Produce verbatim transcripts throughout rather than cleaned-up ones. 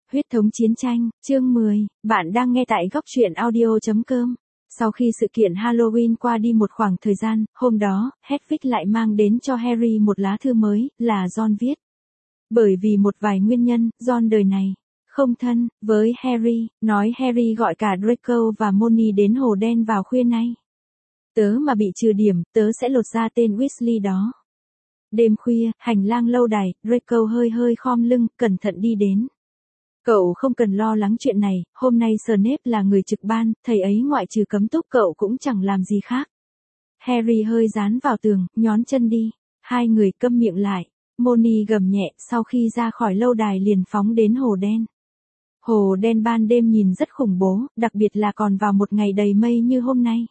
Huyết thống chiến tranh, chương mười, bạn đang nghe tại góc truyện audio chấm com. Sau khi sự kiện Halloween qua đi một khoảng thời gian, hôm đó, Hedwig lại mang đến cho Harry một lá thư mới, là Ron viết. Bởi vì một vài nguyên nhân, Ron đời này không thân với Harry, nói Harry gọi cả Draco và Molly đến hồ đen vào khuya nay. Tớ mà bị trừ điểm, tớ sẽ lột ra tên Weasley đó. Đêm khuya, hành lang lâu đài, Draco hơi hơi khom lưng, cẩn thận đi đến. Cậu không cần lo lắng chuyện này, hôm nay Snape là người trực ban, thầy ấy ngoại trừ cấm túc cậu cũng chẳng làm gì khác. Harry hơi dán vào tường, nhón chân đi. Hai người câm miệng lại. Molly gầm nhẹ, sau khi ra khỏi lâu đài liền phóng đến hồ đen. Hồ đen ban đêm nhìn rất khủng bố, đặc biệt là còn vào một ngày đầy mây như hôm nay.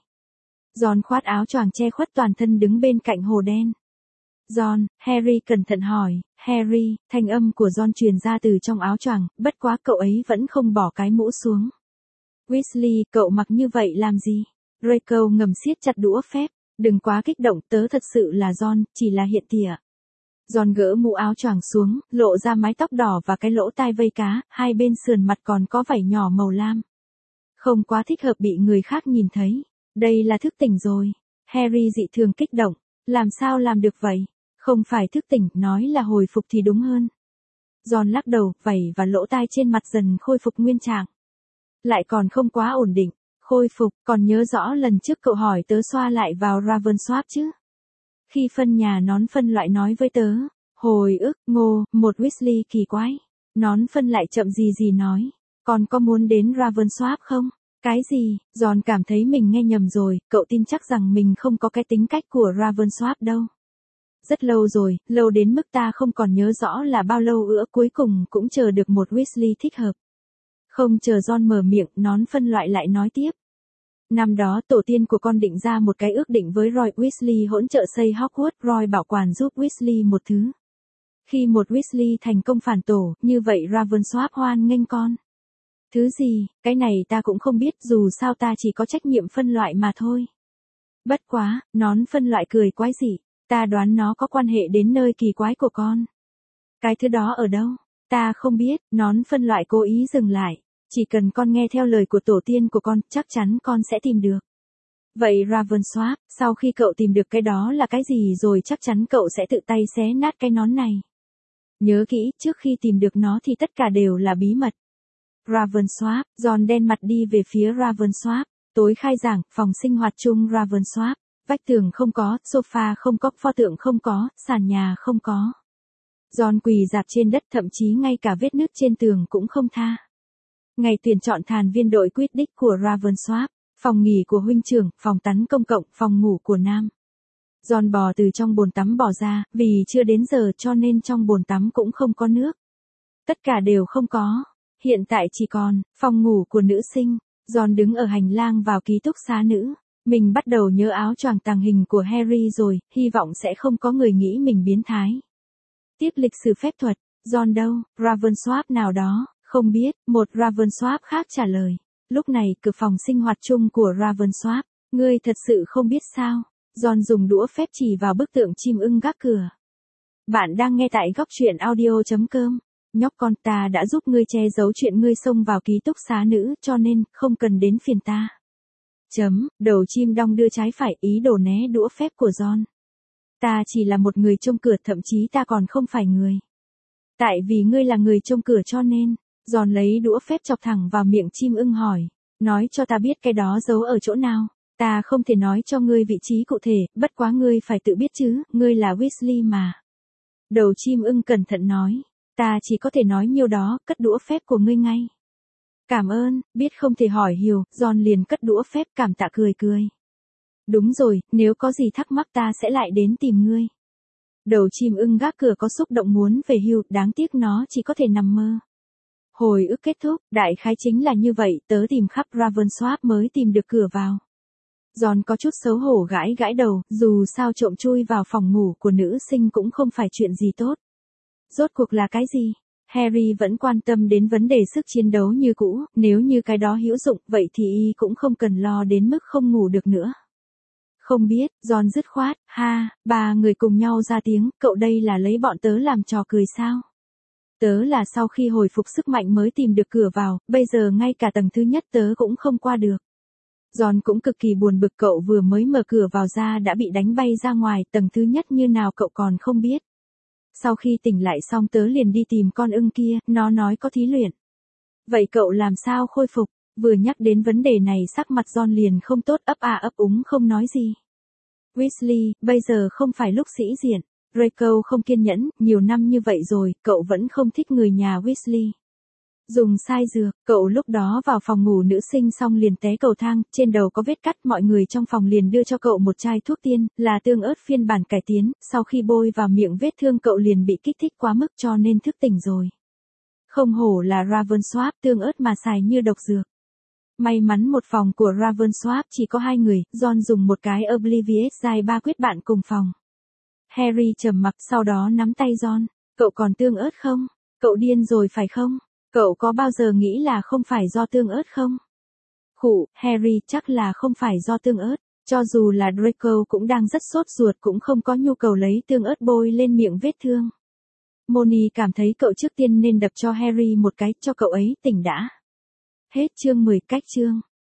Ron khoác áo choàng che khuất toàn thân đứng bên cạnh hồ đen. Ron, Harry cẩn thận hỏi, Harry, thanh âm của Ron truyền ra từ trong áo choàng, bất quá cậu ấy vẫn không bỏ cái mũ xuống. Weasley, cậu mặc như vậy làm gì? Draco ngầm siết chặt đũa phép, đừng quá kích động, tớ thật sự là Ron, chỉ là hiện tỉa. Ron gỡ mũ áo choàng xuống, lộ ra mái tóc đỏ và cái lỗ tai vây cá, hai bên sườn mặt còn có vảy nhỏ màu lam. Không quá thích hợp bị người khác nhìn thấy. Đây là thức tỉnh rồi. Harry dị thường kích động, làm sao làm được vậy? Không phải thức tỉnh, nói là hồi phục thì đúng hơn. Ron lắc đầu, vảy và lỗ tai trên mặt dần khôi phục nguyên trạng. Lại còn không quá ổn định. Khôi phục, còn nhớ rõ lần trước cậu hỏi tớ xoa lại vào Ravensworth chứ? Khi phân nhà nón phân loại nói với tớ, hồi ức, ngô, một Weasley kỳ quái. Nón phân lại chậm gì gì nói, còn có muốn đến Ravensworth không? Cái gì? Ron cảm thấy mình nghe nhầm rồi, cậu tin chắc rằng mình không có cái tính cách của Ravensworth đâu. Rất lâu rồi, lâu đến mức ta không còn nhớ rõ là bao lâu nữa, cuối cùng cũng chờ được một Weasley thích hợp. Không chờ Ron mở miệng, nón phân loại lại nói tiếp. Năm đó tổ tiên của con định ra một cái ước định với Roy Weasley hỗn trợ xây Hogwarts, Roy bảo quản giúp Weasley một thứ. Khi một Weasley thành công phản tổ, như vậy Ravensworth hoan nghênh con. Thứ gì, cái này ta cũng không biết, dù sao ta chỉ có trách nhiệm phân loại mà thôi. Bất quá, nón phân loại cười quái dị, ta đoán nó có quan hệ đến nơi kỳ quái của con. Cái thứ đó ở đâu? Ta không biết, nón phân loại cố ý dừng lại. Chỉ cần con nghe theo lời của tổ tiên của con, chắc chắn con sẽ tìm được. Vậy Ravensworth, sau khi cậu tìm được cái đó là cái gì rồi chắc chắn cậu sẽ tự tay xé nát cái nón này. Nhớ kỹ, trước khi tìm được nó thì tất cả đều là bí mật. Ravensworth, Ron đen mặt đi về phía Ravensworth, tối khai giảng, phòng sinh hoạt chung Ravensworth, vách tường không có, sofa không có, pho tượng không có, sàn nhà không có. Ron quỳ dạp trên đất, thậm chí ngay cả vết nứt trên tường cũng không tha. Ngày tuyển chọn thành viên đội Quidditch của Ravensworth, phòng nghỉ của huynh trưởng, phòng tắm công cộng, phòng ngủ của nam. Ron bò từ trong bồn tắm bò ra, vì chưa đến giờ cho nên trong bồn tắm cũng không có nước. Tất cả đều không có. Hiện tại chỉ còn phòng ngủ của nữ sinh. Ron đứng ở hành lang vào ký túc xá nữ. Mình bắt đầu nhớ áo choàng tàng hình của Harry rồi, hy vọng sẽ không có người nghĩ mình biến thái. Tiếp lịch sử phép thuật, Ron đâu, Ravensworth nào đó, không biết, một Ravensworth khác trả lời. Lúc này, cửa phòng sinh hoạt chung của Ravensworth, ngươi thật sự không biết sao? Ron dùng đũa phép chỉ vào bức tượng chim ưng gác cửa. Bạn đang nghe tại góc truyện audio chấm com. Nhóc con, ta đã giúp ngươi che giấu chuyện ngươi xông vào ký túc xá nữ, cho nên, không cần đến phiền ta. Chấm, đầu chim đong đưa trái phải, ý đồ né đũa phép của Ron. Ta chỉ là một người trông cửa, thậm chí ta còn không phải người. Tại vì ngươi là người trông cửa cho nên, Ron lấy đũa phép chọc thẳng vào miệng chim ưng hỏi, nói cho ta biết cái đó giấu ở chỗ nào. Ta không thể nói cho ngươi vị trí cụ thể, bất quá ngươi phải tự biết chứ, ngươi là Weasley mà. Đầu chim ưng cẩn thận nói. Ta chỉ có thể nói nhiêu đó, cất đũa phép của ngươi ngay. Cảm ơn, biết không thể hỏi hiểu, Ron liền cất đũa phép, cảm tạ cười cười. Đúng rồi, nếu có gì thắc mắc ta sẽ lại đến tìm ngươi. Đầu chim ưng gác cửa có xúc động muốn về hưu, đáng tiếc nó chỉ có thể nằm mơ. Hồi ức kết thúc, đại khái chính là như vậy, tớ tìm khắp Ravensworth mới tìm được cửa vào. Ron có chút xấu hổ gãi gãi đầu, dù sao trộm chui vào phòng ngủ của nữ sinh cũng không phải chuyện gì tốt. Rốt cuộc là cái gì? Harry vẫn quan tâm đến vấn đề sức chiến đấu như cũ, nếu như cái đó hữu dụng, vậy thì y cũng không cần lo đến mức không ngủ được nữa. Không biết, Ron dứt khoát, ha, ba người cùng nhau ra tiếng, cậu đây là lấy bọn tớ làm trò cười sao? Tớ là sau khi hồi phục sức mạnh mới tìm được cửa vào, bây giờ ngay cả tầng thứ nhất tớ cũng không qua được. John cũng cực kỳ buồn bực, cậu vừa mới mở cửa vào ra đã bị đánh bay ra ngoài, tầng thứ nhất như nào cậu còn không biết. Sau khi tỉnh lại xong tớ liền đi tìm con ưng kia, nó nói có thí luyện. Vậy cậu làm sao khôi phục? Vừa nhắc đến vấn đề này sắc mặt John liền không tốt, ấp à ấp úng không nói gì. Weasley, bây giờ không phải lúc sĩ diện. Draco không kiên nhẫn, nhiều năm như vậy rồi, cậu vẫn không thích người nhà Weasley. Dùng sai dược, cậu lúc đó vào phòng ngủ nữ sinh xong liền té cầu thang, trên đầu có vết cắt, mọi người trong phòng liền đưa cho cậu một chai thuốc tiên, là tương ớt phiên bản cải tiến, sau khi bôi vào miệng vết thương cậu liền bị kích thích quá mức cho nên thức tỉnh rồi. Không hổ là Ravensworth, tương ớt mà xài như độc dược. May mắn một phòng của Ravensworth chỉ có hai người, John dùng một cái Oblivious dài ba quyết bạn cùng phòng. Harry trầm mặc sau đó nắm tay John, cậu còn tương ớt không? Cậu điên rồi phải không? Cậu có bao giờ nghĩ là không phải do tương ớt không? Khụ, Harry chắc là không phải do tương ớt, cho dù là Draco cũng đang rất sốt ruột cũng không có nhu cầu lấy tương ớt bôi lên miệng vết thương. Moni cảm thấy cậu trước tiên nên đập cho Harry một cái, cho cậu ấy tỉnh đã. Hết chương mười cách chương.